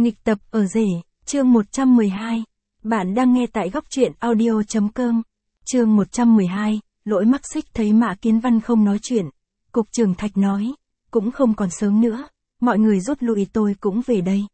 Nghịch tập ở rể, chương 112. Bạn đang nghe tại góc truyện audio.com. Chương 112, lỗi mắc xích thấy Mã Kiến Văn không nói chuyện. Cục trưởng Thạch nói, cũng không còn sớm nữa, mọi người rút lui tôi cũng về đây.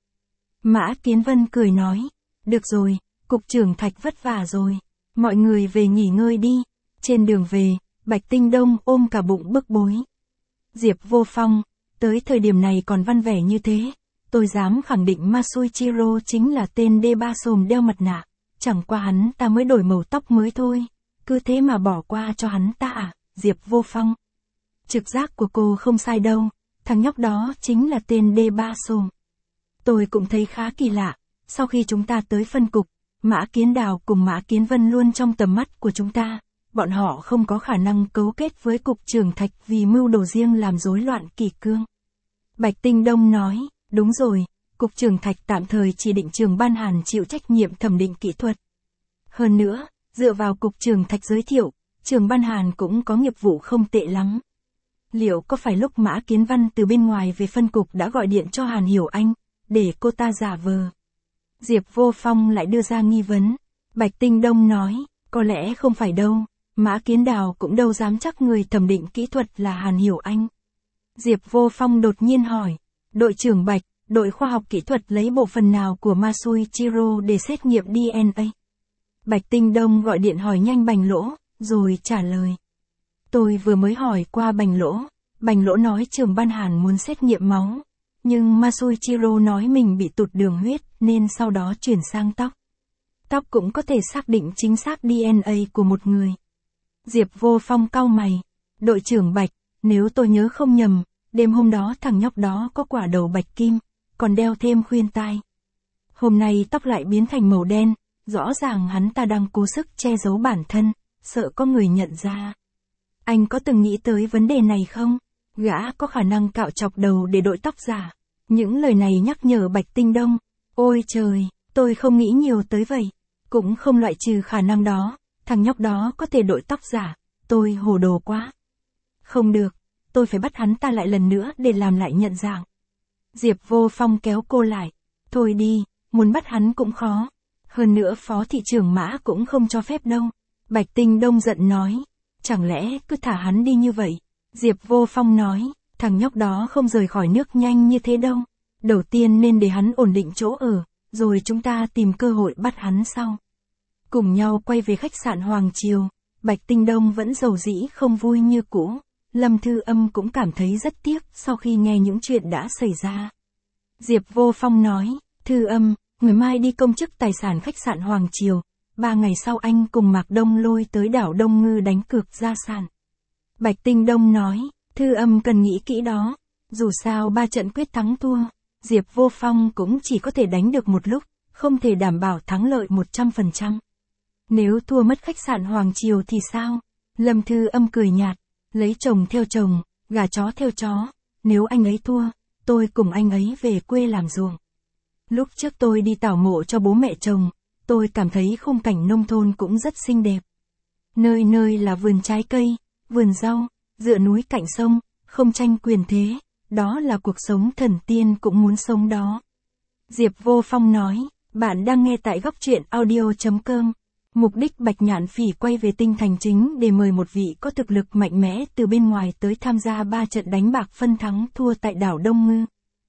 Mã Kiến Văn cười nói, được rồi, cục trưởng Thạch vất vả rồi, mọi người về nghỉ ngơi đi. Trên đường về, Bạch Tinh Đông ôm cả bụng bức bối. Diệp Vô Phong, tới thời điểm này còn văn vẻ như thế. Tôi dám khẳng định Masuichiro chính là tên D3 xồm đeo mặt nạ, chẳng qua hắn ta mới đổi màu tóc mới thôi, cứ thế mà bỏ qua cho hắn ta à, Diệp Vô Phong. Trực giác của cô không sai đâu, thằng nhóc đó chính là tên D3 xồm. Tôi cũng thấy khá kỳ lạ, sau khi chúng ta tới phân cục, Mã Kiến Đào cùng Mã Kiến Vân luôn trong tầm mắt của chúng ta, bọn họ không có khả năng cấu kết với cục trưởng Thạch vì mưu đồ riêng làm rối loạn kỷ cương. Bạch Tinh Đông nói, đúng rồi, cục trưởng Thạch tạm thời chỉ định Trường Ban Hàn chịu trách nhiệm thẩm định kỹ thuật. Hơn nữa, dựa vào cục trưởng Thạch giới thiệu, Trường Ban Hàn cũng có nghiệp vụ không tệ lắm. Liệu có phải lúc Mã Kiến Văn từ bên ngoài về phân cục đã gọi điện cho Hàn Hiểu Anh, để cô ta giả vờ? Diệp Vô Phong lại đưa ra nghi vấn. Bạch Tinh Đông nói, có lẽ không phải đâu, Mã Kiến Đào cũng đâu dám chắc người thẩm định kỹ thuật là Hàn Hiểu Anh. Diệp Vô Phong đột nhiên hỏi, đội trưởng Bạch, đội khoa học kỹ thuật lấy bộ phận nào của Masuichiro để xét nghiệm DNA? Bạch Tinh Đông gọi điện hỏi nhanh Bành Lỗ, rồi trả lời. Tôi vừa mới hỏi qua Bành Lỗ nói Trường Ban Hàn muốn xét nghiệm máu, nhưng Masuichiro nói mình bị tụt đường huyết nên sau đó chuyển sang tóc. Tóc cũng có thể xác định chính xác DNA của một người. Diệp Vô Phong cau mày, đội trưởng Bạch, nếu tôi nhớ không nhầm, đêm hôm đó thằng nhóc đó có quả đầu bạch kim, còn đeo thêm khuyên tai. Hôm nay tóc lại biến thành màu đen, rõ ràng hắn ta đang cố sức che giấu bản thân, sợ có người nhận ra. Anh có từng nghĩ tới vấn đề này không? Gã có khả năng cạo chọc đầu để đội tóc giả. Những lời này nhắc nhở Bạch Tinh Đông. Ôi trời, tôi không nghĩ nhiều tới vậy. Cũng không loại trừ khả năng đó, thằng nhóc đó có thể đội tóc giả. Tôi hồ đồ quá. Không được, tôi phải bắt hắn ta lại lần nữa để làm lại nhận dạng. Diệp Vô Phong kéo cô lại. Thôi đi, muốn bắt hắn cũng khó. Hơn nữa phó thị trưởng Mã cũng không cho phép đâu. Bạch Tinh Đông giận nói. Chẳng lẽ cứ thả hắn đi như vậy? Diệp Vô Phong nói, thằng nhóc đó không rời khỏi nước nhanh như thế đâu. Đầu tiên nên để hắn ổn định chỗ ở, rồi chúng ta tìm cơ hội bắt hắn sau. Cùng nhau quay về khách sạn Hoàng Triều, Bạch Tinh Đông vẫn dầu dĩ không vui như cũ. Lâm Thư Âm cũng cảm thấy rất tiếc sau khi nghe những chuyện đã xảy ra. Diệp Vô Phong nói, Thư Âm, ngày mai đi công chức tài sản khách sạn Hoàng Triều, 3 ngày sau anh cùng Mạc Đông Lôi tới đảo Đông Ngư đánh cược gia sản. Bạch Tinh Đông nói, Thư Âm cần nghĩ kỹ đó, dù sao 3 trận quyết thắng thua, Diệp Vô Phong cũng chỉ có thể đánh được một lúc, không thể đảm bảo thắng lợi 100%. Nếu thua mất khách sạn Hoàng Triều thì sao? Lâm Thư Âm cười nhạt, lấy chồng theo chồng, gà chó theo chó, nếu anh ấy thua, tôi cùng anh ấy về quê làm ruộng. Lúc trước tôi đi tảo mộ cho bố mẹ chồng, tôi cảm thấy khung cảnh nông thôn cũng rất xinh đẹp. Nơi nơi là vườn trái cây, vườn rau, dựa núi cạnh sông, không tranh quyền thế, đó là cuộc sống thần tiên cũng muốn sống đó. Diệp Vô Phong nói, bạn đang nghe tại góc truyện audio.com. Mục đích Bạch Nhạn Phỉ quay về Tinh Thành chính để mời một vị có thực lực mạnh mẽ từ bên ngoài tới tham gia 3 trận đánh bạc phân thắng thua tại đảo Đông Ngư.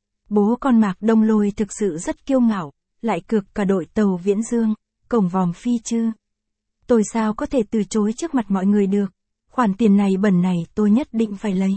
Bố con Mạc Đông Lôi thực sự rất kiêu ngạo, lại cược cả đội tàu Viễn Dương, cổng vòm phi chư. Tôi sao có thể từ chối trước mặt mọi người được, khoản tiền này bẩn này tôi nhất định phải lấy.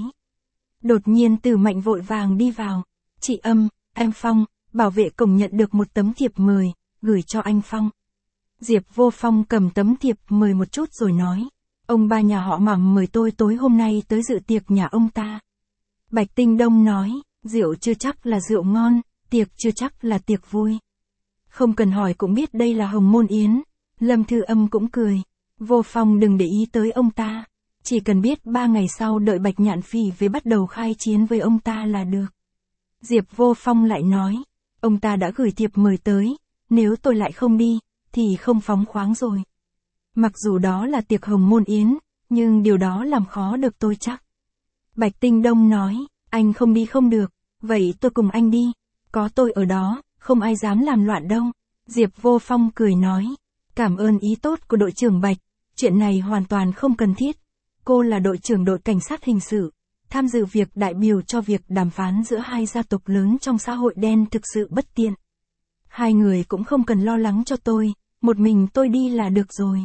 Đột nhiên Từ Mạnh vội vàng đi vào, chị Âm, anh Phong, bảo vệ cổng nhận được một tấm thiệp mời, gửi cho anh Phong. Diệp Vô Phong cầm tấm thiệp mời một chút rồi nói, ông ba nhà họ Mạc mời tôi tối hôm nay tới dự tiệc nhà ông ta. Bạch Tinh Đông nói, rượu chưa chắc là rượu ngon, tiệc chưa chắc là tiệc vui. Không cần hỏi cũng biết đây là Hồng Môn Yến. Lâm Thư Âm cũng cười, Vô Phong đừng để ý tới ông ta, chỉ cần biết 3 ngày sau đợi Bạch Nhạn Phỉ về bắt đầu khai chiến với ông ta là được. Diệp Vô Phong lại nói, ông ta đã gửi thiệp mời tới, nếu tôi lại không đi, thì không phóng khoáng rồi. Mặc dù đó là tiệc Hồng Môn Yến, nhưng điều đó làm khó được tôi chắc. Bạch Tinh Đông nói, anh không đi không được, vậy tôi cùng anh đi, có tôi ở đó, không ai dám làm loạn đâu. Diệp Vô Phong cười nói, cảm ơn ý tốt của đội trưởng Bạch, chuyện này hoàn toàn không cần thiết. Cô là đội trưởng đội cảnh sát hình sự, tham dự việc đại biểu cho việc đàm phán giữa hai gia tộc lớn trong xã hội đen thực sự bất tiện. Hai người cũng không cần lo lắng cho tôi, một mình tôi đi là được rồi.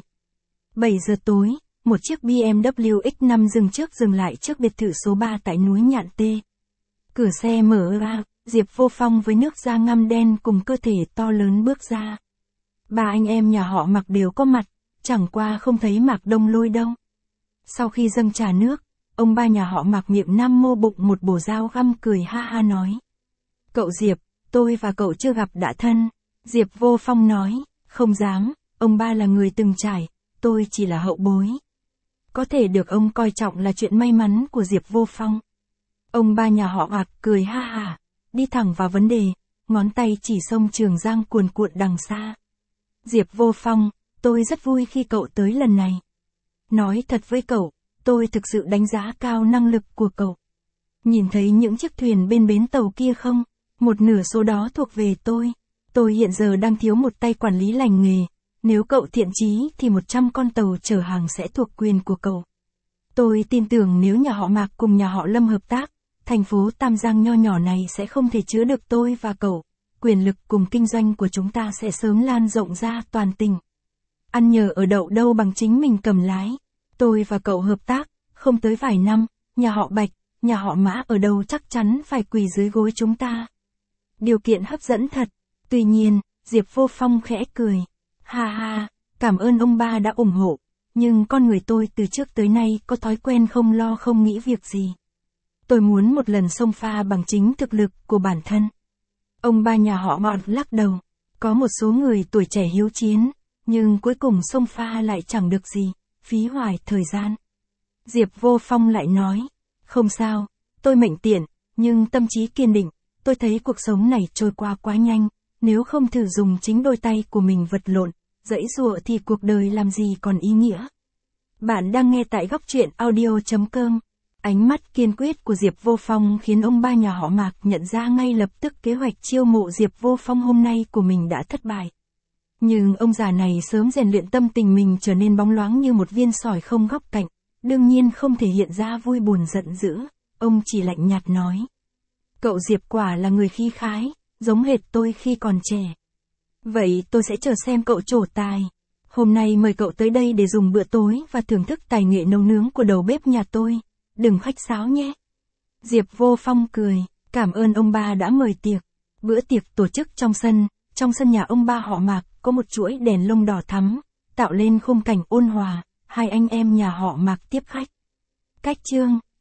7 giờ tối, một chiếc BMW X5 dừng lại trước biệt thự số 3 tại núi Nhạn Tê. Cửa xe mở ra, Diệp Vô Phong với nước da ngăm đen cùng cơ thể to lớn bước ra. Ba anh em nhà họ Mạc đều có mặt, chẳng qua không thấy Mạc Đông Lôi đâu. Sau khi dâng trà nước, ông ba nhà họ Mạc miệng nam mô bụng một bổ dao găm cười ha ha nói. Cậu Diệp, tôi và cậu chưa gặp đã thân. Diệp Vô Phong nói, không dám, ông ba là người từng trải, tôi chỉ là hậu bối. Có thể được ông coi trọng là chuyện may mắn của Diệp Vô Phong. Ông ba nhà họ Mạc cười ha ha, đi thẳng vào vấn đề, ngón tay chỉ sông Trường Giang cuồn cuộn đằng xa. Diệp Vô Phong, tôi rất vui khi cậu tới lần này. Nói thật với cậu, tôi thực sự đánh giá cao năng lực của cậu. Nhìn thấy những chiếc thuyền bên bến tàu kia không? Một nửa số đó thuộc về tôi. Tôi hiện giờ đang thiếu một tay quản lý lành nghề. Nếu cậu thiện chí thì 100 con tàu chở hàng sẽ thuộc quyền của cậu. Tôi tin tưởng nếu nhà họ Mạc cùng nhà họ Lâm hợp tác, thành phố Tam Giang nho nhỏ này sẽ không thể chứa được tôi và cậu. Quyền lực cùng kinh doanh của chúng ta sẽ sớm lan rộng ra toàn tỉnh. Ăn nhờ ở đậu đâu bằng chính mình cầm lái. Tôi và cậu hợp tác, không tới vài năm, nhà họ Bạch, nhà họ Mã ở đâu chắc chắn phải quỳ dưới gối chúng ta. Điều kiện hấp dẫn thật. Tuy nhiên, Diệp Vô Phong khẽ cười. Ha ha, cảm ơn ông ba đã ủng hộ, nhưng con người tôi từ trước tới nay có thói quen không lo không nghĩ việc gì. Tôi muốn một lần xông pha bằng chính thực lực của bản thân. Ông ba nhà họ Mạc lắc đầu. Có một số người tuổi trẻ hiếu chiến, nhưng cuối cùng xông pha lại chẳng được gì, phí hoài thời gian. Diệp Vô Phong lại nói, không sao, tôi mệnh tiện, nhưng tâm trí kiên định, tôi thấy cuộc sống này trôi qua quá nhanh, nếu không thử dùng chính đôi tay của mình vật lộn, giãy giụa thì cuộc đời làm gì còn ý nghĩa. Bạn đang nghe tại góc truyện audio.com. Ánh mắt kiên quyết của Diệp Vô Phong khiến ông ba nhà họ Mạc nhận ra ngay lập tức kế hoạch chiêu mộ Diệp Vô Phong hôm nay của mình đã thất bại. Nhưng ông già này sớm rèn luyện tâm tình mình trở nên bóng loáng như một viên sỏi không góc cạnh, đương nhiên không thể hiện ra vui buồn giận dữ, ông chỉ lạnh nhạt nói. Cậu Diệp quả là người khí khái, giống hệt tôi khi còn trẻ. Vậy tôi sẽ chờ xem cậu trổ tài. Hôm nay mời cậu tới đây để dùng bữa tối và thưởng thức tài nghệ nấu nướng của đầu bếp nhà tôi. Đừng khách sáo nhé. Diệp Vô Phong cười, cảm ơn ông ba đã mời tiệc. Bữa tiệc tổ chức trong sân nhà ông ba họ Mạc có một chuỗi đèn lông đỏ thắm, tạo lên khung cảnh ôn hòa, hai anh em nhà họ Mạc tiếp khách. Cách chương